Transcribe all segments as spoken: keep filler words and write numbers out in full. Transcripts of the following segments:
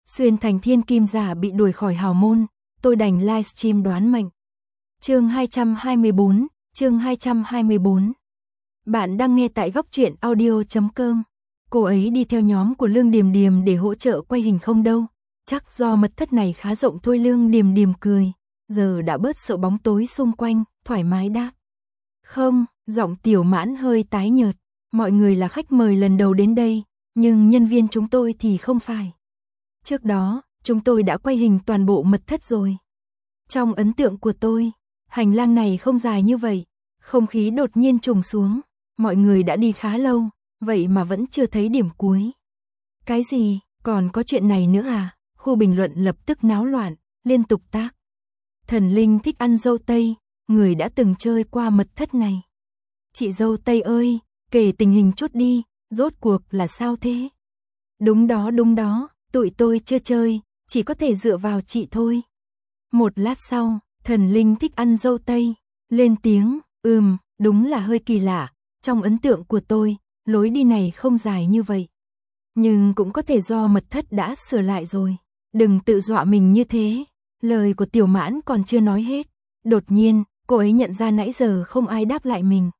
Xuyên thành thiên kim giả bị đuổi khỏi hào môn, tôi đành livestream đoán mệnh. Chương hai trăm hai mươi bốn, chương hai trăm hai mươi bốn. Bạn đang nghe tại góc truyện audio chấm com. Cô ấy đi theo nhóm của Lương Điềm Điềm để hỗ trợ quay hình không đâu. Chắc do mật thất này khá rộng thôi. Lương Điềm Điềm cười, giờ đã bớt sợ bóng tối xung quanh, thoải mái đáp. Không, giọng Tiểu Mãn hơi tái nhợt. Mọi người là khách mời lần đầu đến đây, nhưng nhân viên chúng tôi thì không phải. Trước đó, chúng tôi đã quay hình toàn bộ mật thất rồi. Trong ấn tượng của tôi, hành lang này không dài như vậy. Không khí đột nhiên trùng xuống. Mọi người đã đi khá lâu, vậy mà vẫn chưa thấy điểm cuối. Cái gì, còn có chuyện này nữa à? Khu bình luận lập tức náo loạn, liên tục tác. Thần linh thích ăn dâu tây, người đã từng chơi qua mật thất này. Chị dâu tây ơi, kể tình hình chút đi, rốt cuộc là sao thế? Đúng đó đúng đó, tụi tôi chưa chơi, chỉ có thể dựa vào chị thôi. Một lát sau, thần linh thích ăn dâu tây, lên tiếng, ừm, đúng là hơi kỳ lạ. Trong ấn tượng của tôi, lối đi này không dài như vậy. Nhưng cũng có thể do mật thất đã sửa lại rồi. Đừng tự dọa mình như thế. Lời của Tiểu Mãn còn chưa nói hết. Đột nhiên, cô ấy nhận ra nãy giờ không ai đáp lại mình.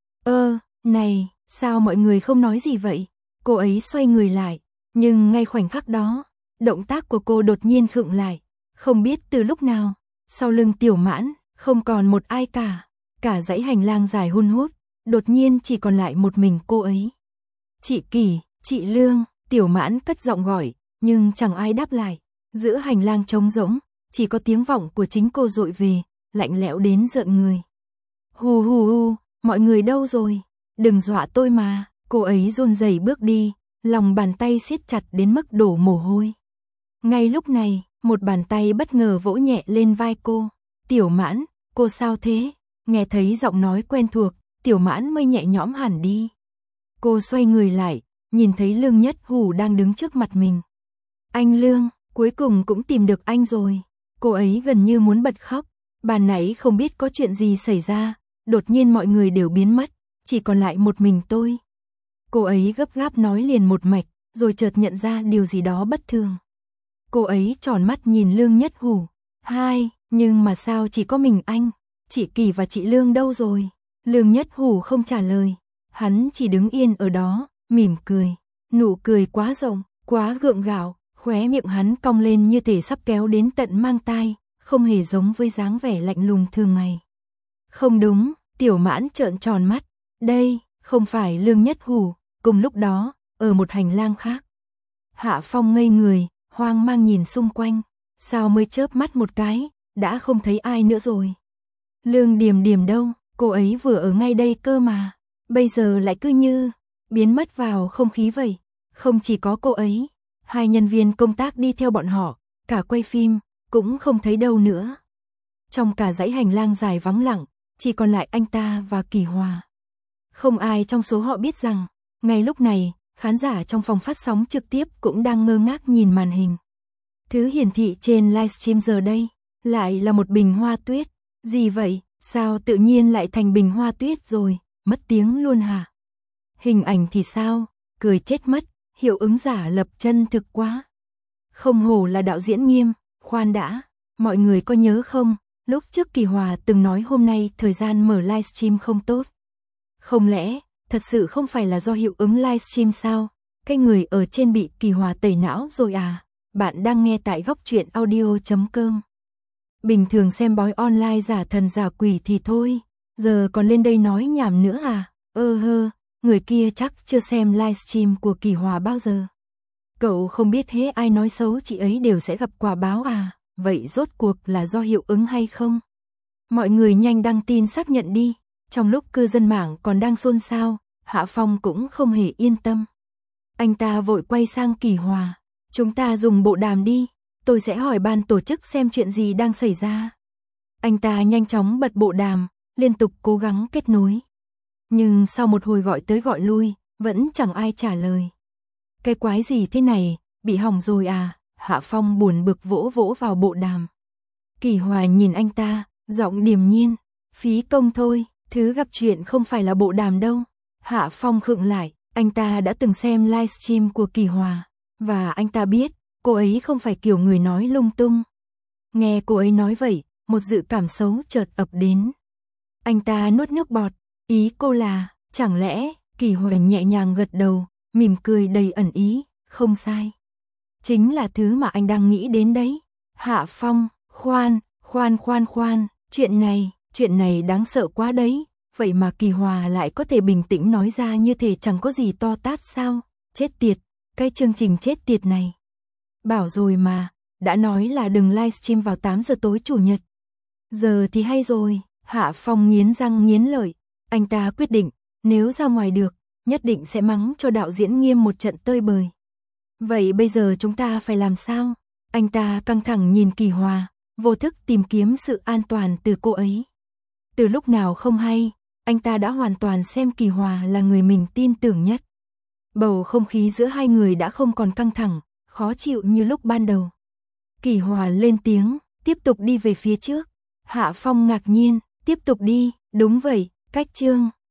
Ơ, này, sao mọi người không nói gì vậy? Cô ấy xoay người lại. Nhưng ngay khoảnh khắc đó, động tác của cô đột nhiên khựng lại. Không biết từ lúc nào, sau lưng Tiểu Mãn, không còn một ai cả. Cả dãy hành lang dài hun hút, đột nhiên chỉ còn lại một mình cô ấy. Chị Kỳ, chị Lương, Tiểu Mãn cất giọng gọi, nhưng chẳng ai đáp lại. Giữa hành lang trống rỗng, chỉ có tiếng vọng của chính cô dội về, lạnh lẽo đến rợn người. Hù hù hù, mọi người đâu rồi? Đừng dọa tôi mà. Cô ấy run rẩy bước đi, lòng bàn tay siết chặt đến mức đổ mồ hôi. Ngay lúc này, một bàn tay bất ngờ vỗ nhẹ lên vai cô. Tiểu Mãn, cô sao thế? Nghe thấy giọng nói quen thuộc, Tiểu Mãn mới nhẹ nhõm hẳn đi. Cô xoay người lại, nhìn thấy Lương Nhất Hủ đang đứng trước mặt mình. Anh Lương, cuối cùng cũng tìm được anh rồi. Cô ấy gần như muốn bật khóc. Ban nãy không biết có chuyện gì xảy ra, đột nhiên mọi người đều biến mất, chỉ còn lại một mình tôi. Cô ấy gấp gáp nói liền một mạch, rồi chợt nhận ra điều gì đó bất thường. Cô ấy tròn mắt nhìn Lương Nhất Hủ. Hai, nhưng mà sao chỉ có mình anh? Chị Kỳ và chị Lương đâu rồi? Lương Nhất Hủ không trả lời. Hắn chỉ đứng yên ở đó, mỉm cười. Nụ cười quá rộng, quá gượng gạo, khóe miệng hắn cong lên như thể sắp kéo đến tận mang tai, không hề giống với dáng vẻ lạnh lùng thường ngày. Không đúng, Tiểu Mãn trợn tròn mắt. Đây, không phải Lương Nhất Hủ. Cùng lúc đó, ở một hành lang khác. Hạ Phong ngây người, hoang mang nhìn xung quanh. Sao mới chớp mắt một cái, đã không thấy ai nữa rồi. Lương Điềm Điềm đâu, cô ấy vừa ở ngay đây cơ mà. Bây giờ lại cứ như biến mất vào không khí vậy. Không chỉ có cô ấy, hai nhân viên công tác đi theo bọn họ, cả quay phim, cũng không thấy đâu nữa. Trong cả dãy hành lang dài vắng lặng, chỉ còn lại anh ta và Kỳ Hòa. Không ai trong số họ biết rằng, ngay lúc này, khán giả trong phòng phát sóng trực tiếp cũng đang ngơ ngác nhìn màn hình. Thứ hiển thị trên livestream giờ đây, lại là một bình hoa tuyết. Gì vậy, sao tự nhiên lại thành bình hoa tuyết rồi, mất tiếng luôn hả? Hình ảnh thì sao, cười chết mất, hiệu ứng giả lập chân thực quá. Không hổ là đạo diễn Nghiêm, khoan đã, mọi người có nhớ không, lúc trước Kỳ Hòa từng nói hôm nay thời gian mở livestream không tốt. Không lẽ, thật sự không phải là do hiệu ứng livestream sao? Cái người ở trên bị Kỳ Hòa tẩy não rồi à? Bạn đang nghe tại góc truyện audio chấm com. Bình thường xem bói online giả thần giả quỷ thì thôi, giờ còn lên đây nói nhảm nữa à? Ơ hơ, người kia chắc chưa xem livestream của Kỳ Hòa bao giờ. Cậu không biết hễ ai nói xấu chị ấy đều sẽ gặp quả báo à? Vậy rốt cuộc là do hiệu ứng hay không? Mọi người nhanh đăng tin xác nhận đi. Trong lúc cư dân mạng còn đang xôn xao, Hạ Phong cũng không hề yên tâm. Anh ta vội quay sang Kỳ Hòa. Chúng ta dùng bộ đàm đi, tôi sẽ hỏi ban tổ chức xem chuyện gì đang xảy ra. Anh ta nhanh chóng bật bộ đàm, liên tục cố gắng kết nối. Nhưng sau một hồi gọi tới gọi lui, vẫn chẳng ai trả lời. Cái quái gì thế này, bị hỏng rồi à? Hạ Phong buồn bực vỗ vỗ vào bộ đàm. Kỳ Hòa nhìn anh ta, giọng điềm nhiên. Phí công thôi, thứ gặp chuyện không phải là bộ đàm đâu. Hạ Phong khựng lại, anh ta đã từng xem livestream của Kỳ Hòa. Và anh ta biết, cô ấy không phải kiểu người nói lung tung. Nghe cô ấy nói vậy, một dự cảm xấu chợt ập đến. Anh ta nuốt nước bọt, ý cô là, chẳng lẽ, Kỳ Hoành nhẹ nhàng gật đầu, mỉm cười đầy ẩn ý, không sai. Chính là thứ mà anh đang nghĩ đến đấy. Hạ Phong, khoan, khoan khoan khoan, chuyện này, chuyện này đáng sợ quá đấy. Vậy mà Kỳ Hòa lại có thể bình tĩnh nói ra như thể chẳng có gì to tát sao? Chết tiệt, cái chương trình chết tiệt này. Bảo rồi mà, đã nói là đừng livestream vào tám giờ tối chủ nhật. Giờ thì hay rồi, Hạ Phong nghiến răng nghiến lợi. Anh ta quyết định, nếu ra ngoài được, nhất định sẽ mắng cho đạo diễn Nghiêm một trận tơi bời. Vậy bây giờ chúng ta phải làm sao? Anh ta căng thẳng nhìn Kỳ Hòa, vô thức tìm kiếm sự an toàn từ cô ấy. Từ lúc nào không hay, anh ta đã hoàn toàn xem Kỳ Hòa là người mình tin tưởng nhất. Bầu không khí giữa hai người đã không còn căng thẳng, khó chịu như lúc ban đầu. Kỳ Hòa lên tiếng, tiếp tục đi về phía trước. Hạ Phong ngạc nhiên, tiếp tục đi, đúng vậy, cách chương.